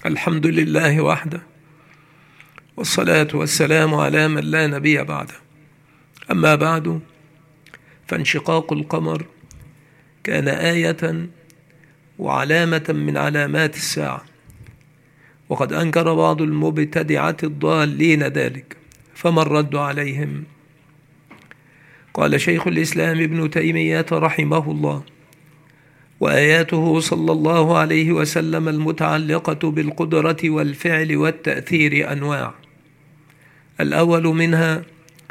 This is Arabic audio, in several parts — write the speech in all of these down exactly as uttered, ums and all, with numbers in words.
الحمد لله وحده، والصلاة والسلام على من لا نبي بعده. أما بعد، فانشقاق القمر كان آية وعلامة من علامات الساعة، وقد أنكر بعض المبتدعة الضالين ذلك، فما الرد عليهم؟ قال شيخ الإسلام ابن تيمية رحمه الله: وآياته صلى الله عليه وسلم المتعلقة بالقدرة والفعل والتأثير أنواع. الأول منها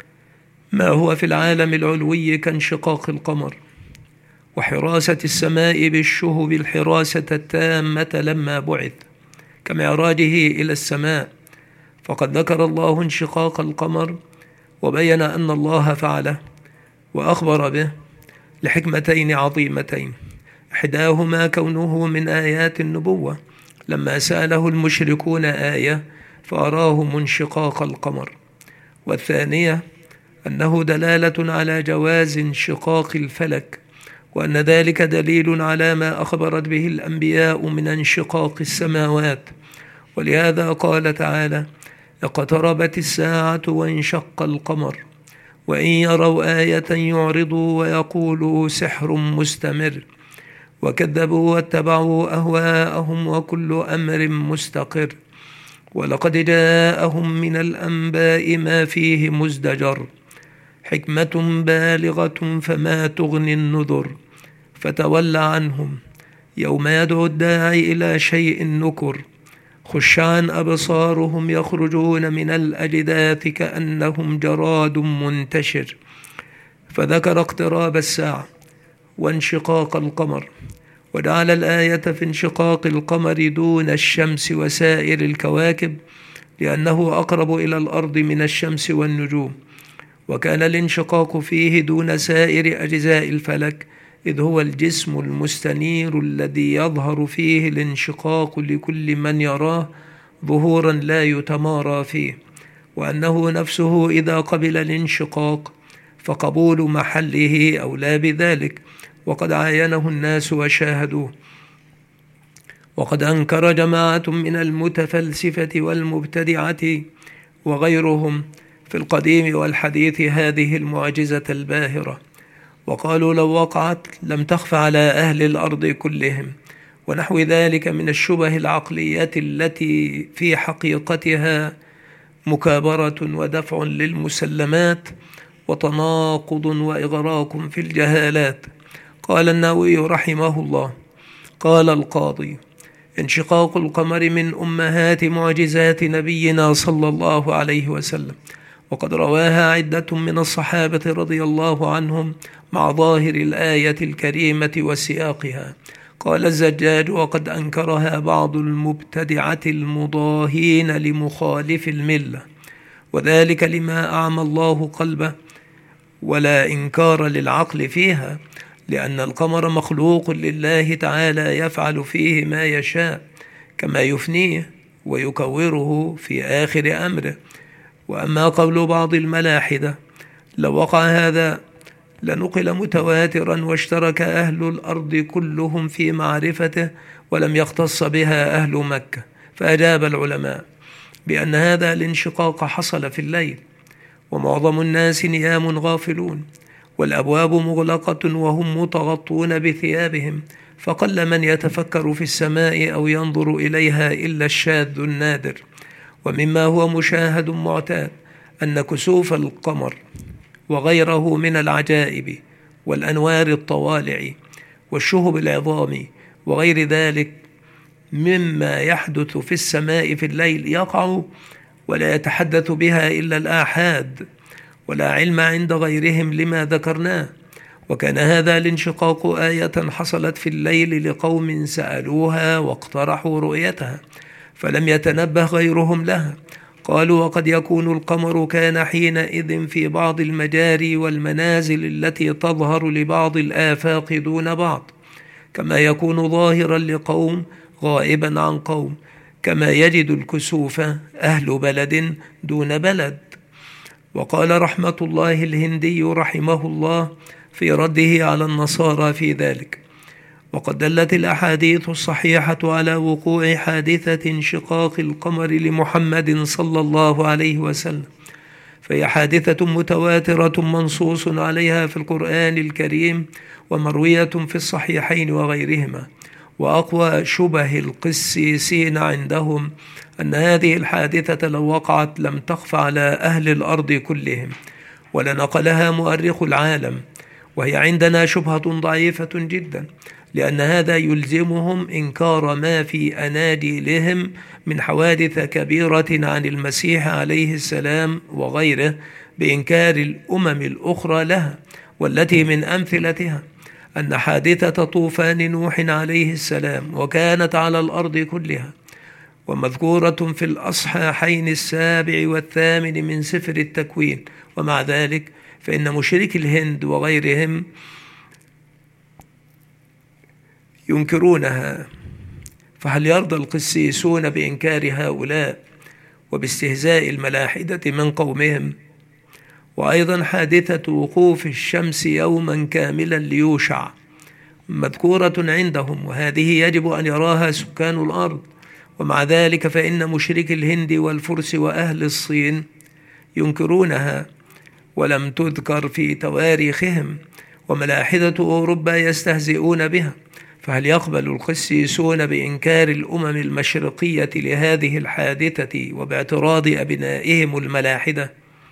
ما هو في العالم العلوي كانشقاق القمر، وحراسة السماء بالشهب الحراسة التامة لما بعث، كمعراجه إلى السماء، فقد ذكر الله انشقاق القمر وبين أن الله فعله وأخبر به لحكمتين عظيمتين، إحداهما كونه من آيات النبوة لما سأله المشركون آية فأراهم انشقاق القمر، والثانية أنه دلالة على جواز انشقاق الفلك، وأن ذلك دليل على ما أخبرت به الأنبياء من انشقاق السماوات. ولهذا قال تعالى: اقتربت الساعة وانشق القمر وإن يروا آية يعرضوا ويقولوا سحر مستمر وكذبوا واتبعوا أهواءهم وكل أمر مستقر ولقد جاءهم من الأنباء ما فيه مزدجر حكمة بالغة فما تغني النذر فتول عنهم يوم يدعو الداعي إلى شيء نكر خشعا أبصارهم يخرجون من الأجداث كأنهم جراد منتشر. فذكر اقتراب الساعة وانشقاق القمر، وجعل الآية في انشقاق القمر دون الشمس وسائر الكواكب، لأنه أقرب إلى الأرض من الشمس والنجوم، وكان الانشقاق فيه دون سائر أجزاء الفلك، إذ هو الجسم المستنير الذي يظهر فيه الانشقاق لكل من يراه ظهورا لا يتمارى فيه، وأنه نفسه إذا قبل الانشقاق فقبول محله أولى بذلك، وقد عاينه الناس وشاهدوه. وقد أنكر جماعة من المتفلسفة والمبتدعة وغيرهم في القديم والحديث هذه المعجزة الباهرة، وقالوا لو وقعت لم تخف على أهل الأرض كلهم، ونحو ذلك من الشبه العقلية التي في حقيقتها مكابرة ودفع للمسلمات وتناقض وإغراق في الجهالات. قال النووي رحمه الله: قال القاضي: انشقاق القمر من أمهات معجزات نبينا صلى الله عليه وسلم، وقد رواها عدة من الصحابة رضي الله عنهم مع ظاهر الآية الكريمة وسياقها. قال الزجاج: وقد أنكرها بعض المبتدعة المضاهين لمخالف الملة، وذلك لما أعمى الله قلبه ولا إنكار للعقل فيها، لأن القمر مخلوق لله تعالى يفعل فيه ما يشاء، كما يفنيه ويكوره في آخر أمره. وأما قول بعض الملاحدة لو وقع هذا لنقل متواترا واشترك أهل الأرض كلهم في معرفته ولم يختص بها أهل مكة، فأجاب العلماء بأن هذا الانشقاق حصل في الليل، ومعظم الناس نيام غافلون، والأبواب مغلقة وهم متغطون بثيابهم، فقل من يتفكر في السماء أو ينظر إليها إلا الشاذ النادر. ومما هو مشاهد معتاد أن كسوف القمر وغيره من العجائب والأنوار الطوالع والشهب العظام وغير ذلك مما يحدث في السماء في الليل يقع ولا يتحدث بها إلا الآحاد، ولا علم عند غيرهم لما ذكرناه. وكان هذا الانشقاق آية حصلت في الليل لقوم سألوها واقترحوا رؤيتها فلم يتنبه غيرهم لها. قالوا: وقد يكون القمر كان حينئذ في بعض المجاري والمنازل التي تظهر لبعض الآفاق دون بعض، كما يكون ظاهرا لقوم غائبا عن قوم، كما يجد الكسوف أهل بلد دون بلد. وقال رحمة الله الهندي رحمه الله في رده على النصارى في ذلك: وقد دلت الأحاديث الصحيحة على وقوع حادثة انشقاق القمر لمحمد صلى الله عليه وسلم، فهي حادثة متواترة منصوص عليها في القرآن الكريم ومروية في الصحيحين وغيرهما. وأقوى شبه القسيسين عندهم أن هذه الحادثة لو وقعت لم تخف على أهل الأرض كلهم ولنقلها مؤرخ العالم، وهي عندنا شبهة ضعيفة جدا، لأن هذا يلزمهم إنكار ما في أناجيلهم من حوادث كبيرة عن المسيح عليه السلام وغيره بإنكار الأمم الأخرى لها، والتي من أمثلتها أن حادثة طوفان نوح عليه السلام وكانت على الأرض كلها، ومذكورة في الأصحاحين السابع والثامن من سفر التكوين. ومع ذلك فإن مشركي الهند وغيرهم ينكرونها، فهل يرضى القسيسون بإنكار هؤلاء وباستهزاء الملاحدة من قومهم؟ وأيضا حادثة وقوف الشمس يوما كاملا ليوشع مذكورة عندهم، وهذه يجب أن يراها سكان الأرض، ومع ذلك فإن مشركي الهند والفرس وأهل الصين ينكرونها ولم تذكر في تواريخهم، وملاحدة أوروبا يستهزئون بها. فهل يقبل القسيسون بإنكار الأمم المشرقية لهذه الحادثة وباعتراض أبنائهم الملاحدة؟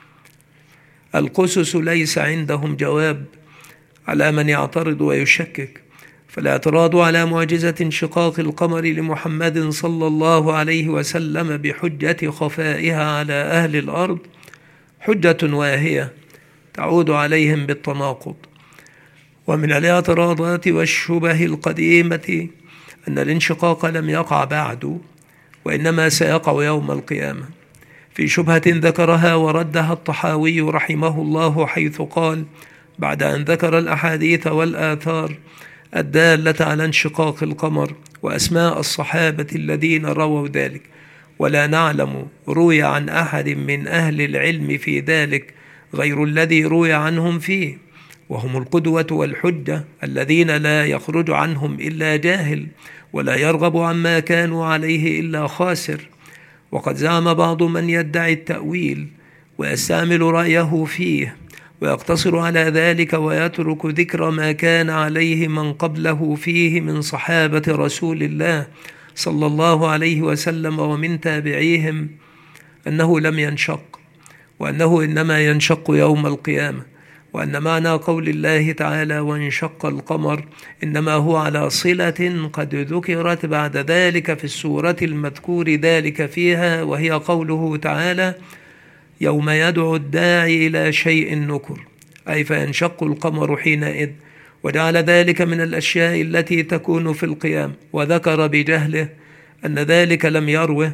القسس ليس عندهم جواب على من يعترض ويشكك، فالاعتراض على معجزة انشقاق القمر لمحمد صلى الله عليه وسلم بحجة خفائها على أهل الأرض حجة واهية تعود عليهم بالتناقض. ومن الاعتراضات والشبه القديمة أن الانشقاق لم يقع بعد، وإنما سيقع يوم القيامة، في شبهة ذكرها وردها الطحاوي رحمه الله، حيث قال بعد أن ذكر الأحاديث والآثار الدالة على انشقاق القمر وأسماء الصحابة الذين رووا ذلك: ولا نعلم روي عن أحد من أهل العلم في ذلك غير الذي روي عنهم فيه، وهم القدوة والحجة الذين لا يخرج عنهم إلا جاهل ولا يرغب عما كانوا عليه إلا خاسر. وقد زعم بعض من يدعي التأويل ويستعمل رأيه فيه ويقتصر على ذلك ويترك ذكر ما كان عليه من قبله فيه من صحابة رسول الله صلى الله عليه وسلم ومن تابعيهم، أنه لم ينشق، وأنه إنما ينشق يوم القيامة، وأن معنى قول الله تعالى وانشق القمر إنما هو على صلة قد ذكرت بعد ذلك في السورة المذكور ذلك فيها، وهي قوله تعالى يوم يدعو الداعي إلى شيء نكر، أي فينشق القمر حينئذ، وجعل ذلك من الأشياء التي تكون في القيام، وذكر بجهله أن ذلك لم يروه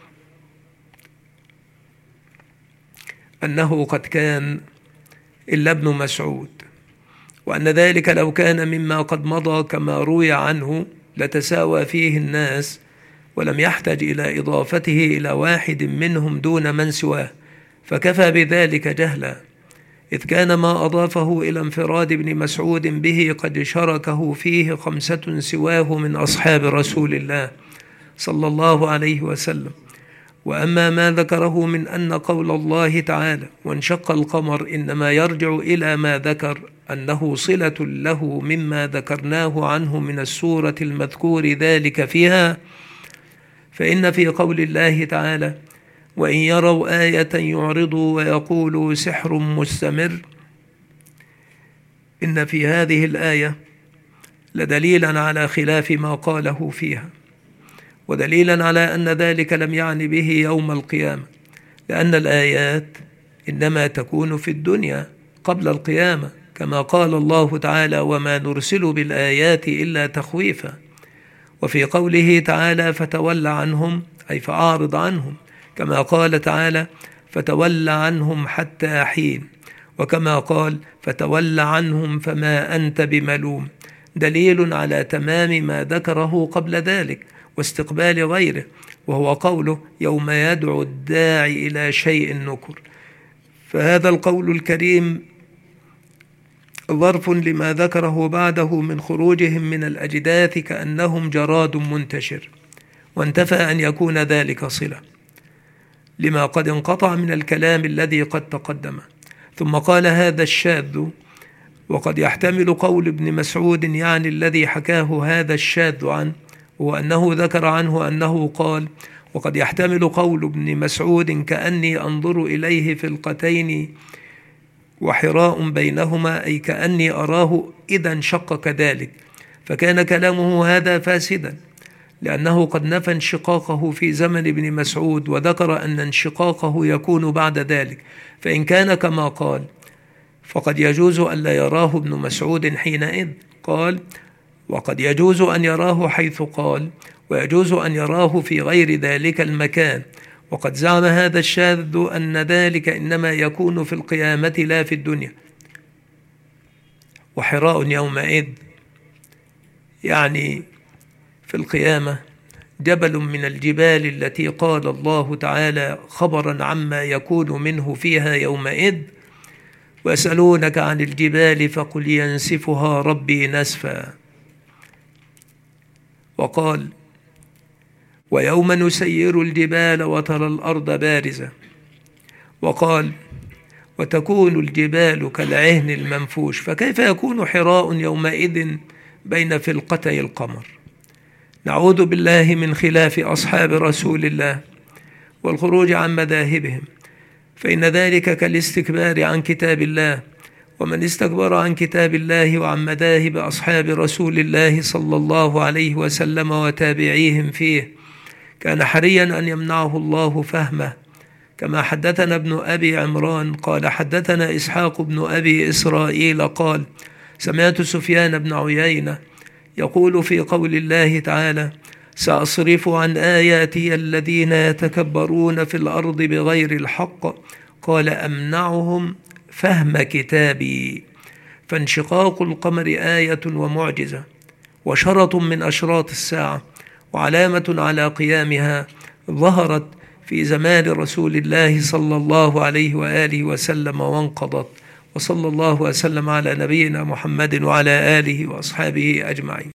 أنه قد كان إلا ابن مسعود، وأن ذلك لو كان مما قد مضى كما روي عنه لتساوى فيه الناس ولم يحتج إلى إضافته إلى واحد منهم دون من سواه، فكفى بذلك جهلا، إذ كان ما أضافه إلى انفراد ابن مسعود به قد شاركه فيه خمسة سواه من أصحاب رسول الله صلى الله عليه وسلم. وأما ما ذكره من أن قول الله تعالى وانشق القمر إنما يرجع إلى ما ذكر أنه صلة له مما ذكرناه عنه من السورة المذكور ذلك فيها، فإن في قول الله تعالى وإن يروا آية يعرضوا ويقولوا سحر مستمر، إن في هذه الآية لدليلا على خلاف ما قاله فيها، ودليلا على أن ذلك لم يعني به يوم القيامة، لأن الآيات إنما تكون في الدنيا قبل القيامة، كما قال الله تعالى وما نرسل بالآيات إلا تخويفا. وفي قوله تعالى فتول عنهم أي فأعرض عنهم، كما قال تعالى فتول عنهم حتى حين، وكما قال فتول عنهم فما أنت بملوم، دليل على تمام ما ذكره قبل ذلك واستقبال غيره، وهو قوله يوم يدعو الداعي إلى شيء نكر. فهذا القول الكريم ظرف لما ذكره بعده من خروجهم من الأجداث كأنهم جراد منتشر، وانتفى أن يكون ذلك صلة لما قد انقطع من الكلام الذي قد تقدم. ثم قال هذا الشاذ، وقد يحتمل قول ابن مسعود يعني الذي حكاه هذا الشاذ عنه، وأنه ذكر عنه أنه قال، وقد يحتمل قول ابن مسعود كأني أنظر إليه فلقتين وحراء بينهما، أي كأني أراه إذا انشق كذلك، فكان كلامه هذا فاسدا، لأنه قد نفى انشقاقه في زمن ابن مسعود وذكر أن انشقاقه يكون بعد ذلك. فإن كان كما قال فقد يجوز أن لا يراه ابن مسعود حينئذ. قال وقد يجوز أن يراه حيث قال، ويجوز أن يراه في غير ذلك المكان. وقد زعم هذا الشاذ أن ذلك إنما يكون في القيامة لا في الدنيا. وحراء يومئذ يعني في القيامة جبل من الجبال التي قال الله تعالى خبرا عما يكون منه فيها يومئذ، ويسألونك عن الجبال فقل ينسفها ربي نسفا. وقال ويوم نسير الجبال وترى الأرض بارزة. وقال وتكون الجبال كالعهن المنفوش. فكيف يكون حراء يومئذ بين فلقتي القمر؟ نعوذ بالله من خلاف أصحاب رسول الله والخروج عن مذاهبهم، فإن ذلك كالاستكبار عن كتاب الله، ومن استكبر عن كتاب الله وعن مذاهب أصحاب رسول الله صلى الله عليه وسلم وتابعيهم فيه كان حريا أن يمنعه الله فهمه. كما حدثنا ابن أبي عمران قال حدثنا إسحاق بن أبي إسرائيل قال سمعت سفيان بن عيينة يقول في قول الله تعالى سأصرف عن آياتي الذين يتكبرون في الأرض بغير الحق، قال أمنعهم فهم كتابي. فانشقاق القمر آية ومعجزة وشرط من أشراط الساعة وعلامة على قيامها، ظهرت في زمان رسول الله صلى الله عليه وآله وسلم وانقضت. وصلى الله وسلم على نبينا محمد وعلى آله وأصحابه أجمعين.